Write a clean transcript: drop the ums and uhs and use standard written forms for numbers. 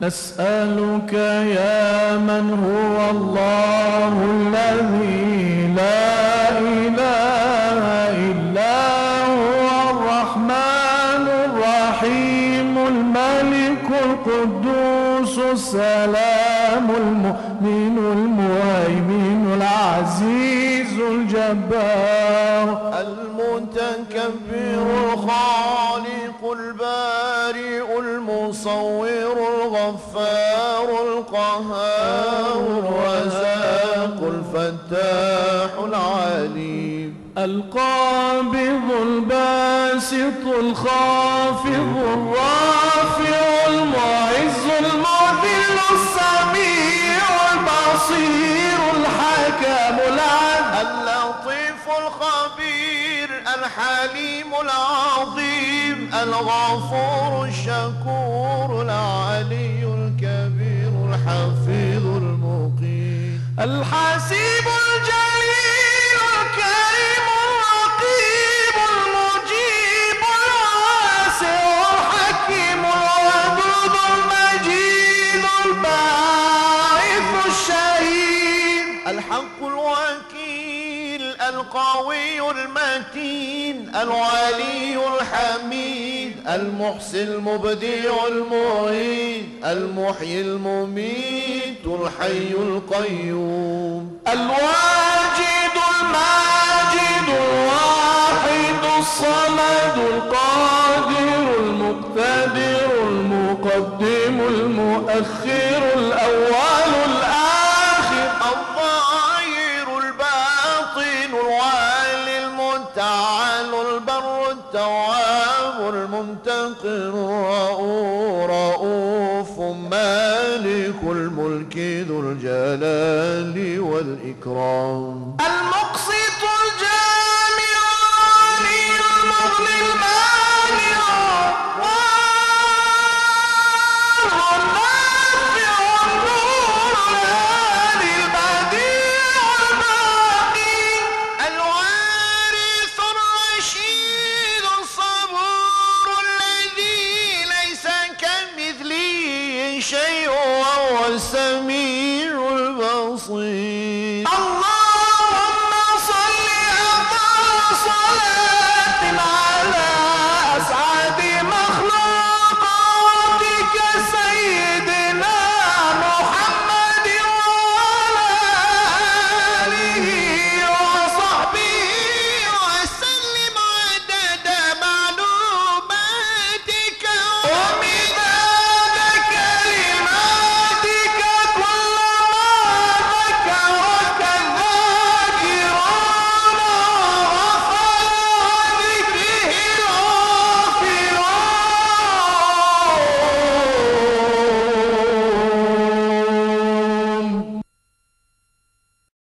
نسألك يا من هو الله الذي لا إله إلا هو الرحمن الرحيم الملك القدوس السلام المؤمن المهيمن العزيز الجبار المتكبر الخالق البارئ المصور الغفار القهار الرزاق الفتاح العليم القابض الباسط الخافض الرافع المعز المذل السميع البصير الحكم العدل اللطيف الخبير الحليم العظيم الغفور الشكور العلي الكبير الحفيظ المقيم الحسيب الجليل الكريم الرقيب المجيب الواسع الحكيم الودود المجيد الباعث الشهيد الحق الوكيل القوي المتين الولي الحميد المحسن المبدع المعيد المحيي المميت الحي القيوم الواجد الماجد الواحد الصمد القادر المقتدر المقدم المؤخر الأول الآخر الظاهر الباطن الوالي المتعال البر التواب المنتقم الرؤوف مالك الملك ذو الجلال والإكرام المقسم